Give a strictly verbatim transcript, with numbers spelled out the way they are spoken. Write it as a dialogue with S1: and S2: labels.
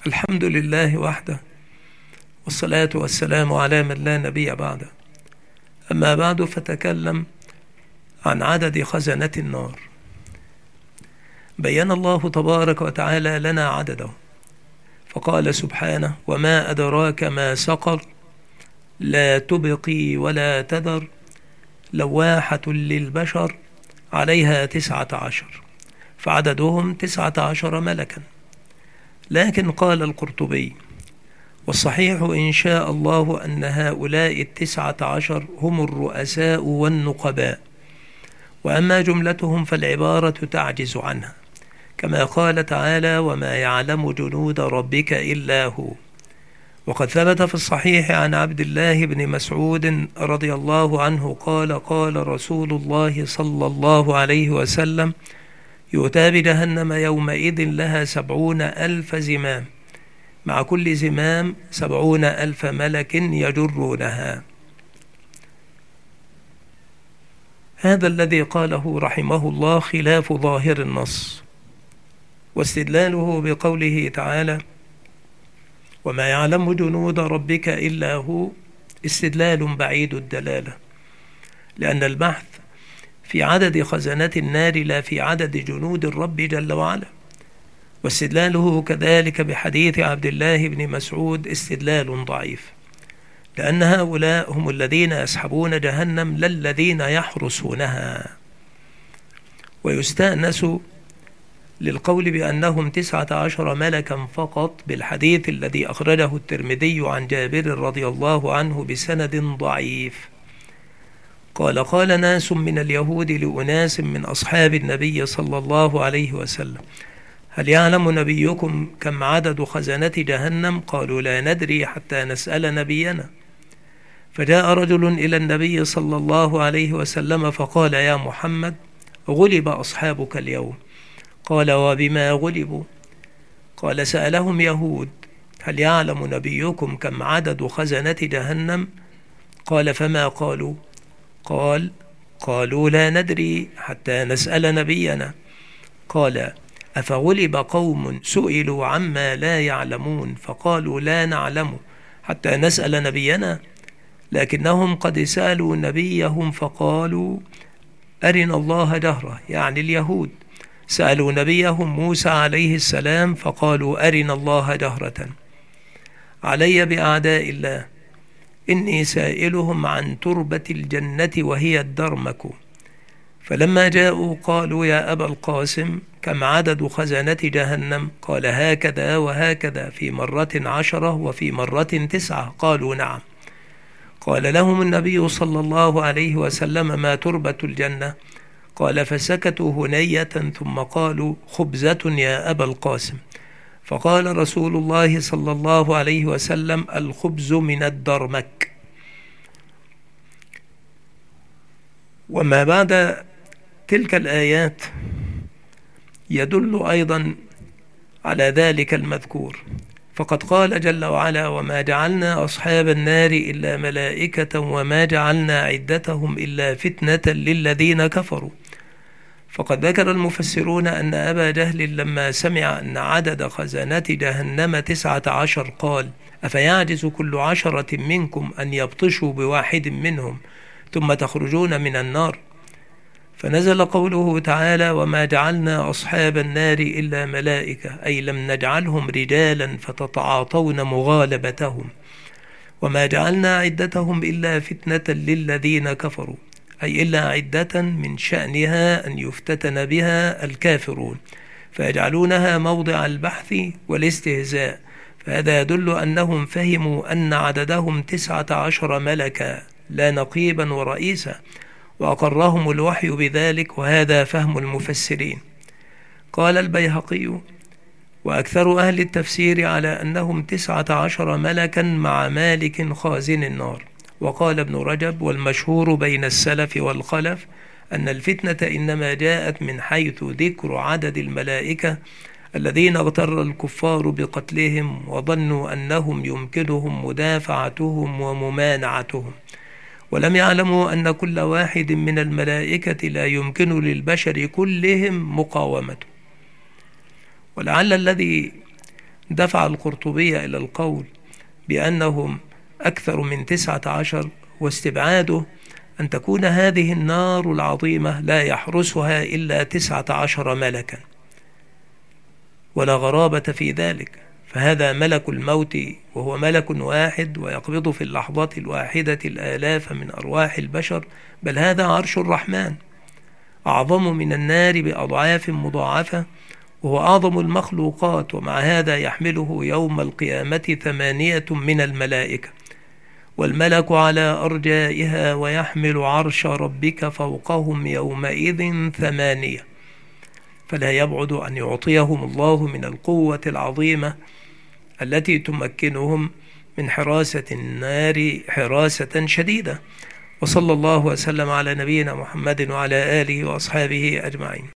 S1: الحمد لله وحده، والصلاة والسلام على من لا نبي بعده. أما بعد، فتكلم عن عدد خزنة النار. بين الله تبارك وتعالى لنا عدده، فقال سبحانه: وما أدراك ما سقر، لا تبقي ولا تذر، لواحة للبشر، عليها تسعة عشر، فعددهم تسعة عشر ملكا. لكن قال القرطبي: والصحيح إن شاء الله أن هؤلاء التسعة عشر هم الرؤساء والنقباء، وأما جملتهم فالعبارة تعجز عنها، كما قال تعالى: وما يعلم جنود ربك إلا هو. وقد ثبت في الصحيح عن عبد الله بن مسعود رضي الله عنه قال: قال رسول الله صلى الله عليه وسلم: يؤتى بجهنم يومئذ لها سبعون ألف زمام، مع كل زمام سبعون ألف ملك يجرونها. هذا الذي قاله رحمه الله خلاف ظاهر النص، واستدلاله بقوله تعالى: وما يعلم جنود ربك إلا هو، استدلال بعيد الدلالة، لأن البحث في عدد خزنة النار لا في عدد جنود الرب جل وعلا. واستدلاله كذلك بحديث عبد الله بن مسعود استدلال ضعيف، لأن هؤلاء هم الذين يسحبون جهنم لا الذين يحرسونها. ويستأنس للقول بأنهم تسعة عشر ملكا فقط بالحديث الذي أخرجه الترمذي عن جابر رضي الله عنه بسند ضعيف. قال: قال ناس من اليهود لأناس من أصحاب النبي صلى الله عليه وسلم: هل يعلم نبيكم كم عدد خزنة جهنم؟ قالوا: لا ندري حتى نسأل نبينا. فجاء رجل إلى النبي صلى الله عليه وسلم فقال: يا محمد، غلب أصحابك اليوم. قال: وبما غلبوا؟ قال: سألهم يهود: هل يعلم نبيكم كم عدد خزنة جهنم؟ قال: فما قالوا؟ قال: قالوا: لا ندري حتى نسأل نبينا. قال: أفغلب قوم سئلوا عما لا يعلمون فقالوا لا نعلم حتى نسأل نبينا، لكنهم قد سألوا نبيهم فقالوا أرنا الله جهرة، يعني اليهود سألوا نبيهم موسى عليه السلام فقالوا أرنا الله جهرة. علي بأعداء الله، إني سائلهم عن تربة الجنة وهي الدرمك. فلما جاءوا قالوا: يا أبا القاسم، كم عدد خزنة جهنم؟ قال: هكذا وهكذا، في مرة عشرة وفي مرة تسعة. قالوا: نعم. قال لهم النبي صلى الله عليه وسلم: ما تربة الجنة؟ قال: فسكتوا هنية ثم قالوا: خبزة يا أبا القاسم. فقال رسول الله صلى الله عليه وسلم: الخبز من الدرمك. وما بعد تلك الآيات يدل أيضا على ذلك المذكور، فقد قال جل وعلا: وما جعلنا أصحاب النار إلا ملائكة وما جعلنا عدتهم إلا فتنة للذين كفروا. فقد ذكر المفسرون أن أبا جهل لما سمع أن عدد خزنة جهنم تسعة عشر قال: أفيعجز كل عشرة منكم أن يبطشوا بواحد منهم ثم تخرجون من النار؟ فنزل قوله تعالى: وما جعلنا أصحاب النار إلا ملائكة، أي لم نجعلهم رجالا فتتعاطون مغالبتهم. وما جعلنا عدتهم إلا فتنة للذين كفروا، أي إلا عدة من شأنها أن يفتتن بها الكافرون فيجعلونها موضع البحث والاستهزاء. فهذا يدل أنهم فهموا أن عددهم تسعة عشر ملكا لا نقيبا ورئيسا، وأقرهم الوحي بذلك، وهذا فهم المفسرين. قال البيهقي: وأكثر أهل التفسير على أنهم تسعة عشر ملكا مع مالك خازن النار. وقال ابن رجب: والمشهور بين السلف والخلف أن الفتنة إنما جاءت من حيث ذكر عدد الملائكة الذين اغتر الكفار بقتلهم وظنوا أنهم يمكنهم مدافعتهم وممانعتهم، ولم يعلموا أن كل واحد من الملائكة لا يمكن للبشر كلهم مقاومته. ولعل الذي دفع القرطبي إلى القول بأنهم أكثر من تسعة عشر، واستبعاده أن تكون هذه النار العظيمة لا يحرسها إلا تسعة عشر ملكا، ولا غرابة في ذلك، فهذا ملك الموت وهو ملك واحد ويقبض في اللحظة الواحدة الآلاف من أرواح البشر، بل هذا عرش الرحمن أعظم من النار بأضعاف مضاعفة، وهو أعظم المخلوقات، ومع هذا يحمله يوم القيامة ثمانية من الملائكة، والملك على أرجائها، ويحمل عرش ربك فوقهم يومئذ ثمانية. فلا يبعد أن يعطيهم الله من القوة العظيمة التي تمكنهم من حراسة النار حراسة شديدة. وصلى الله وسلم على نبينا محمد وعلى آله وأصحابه أجمعين.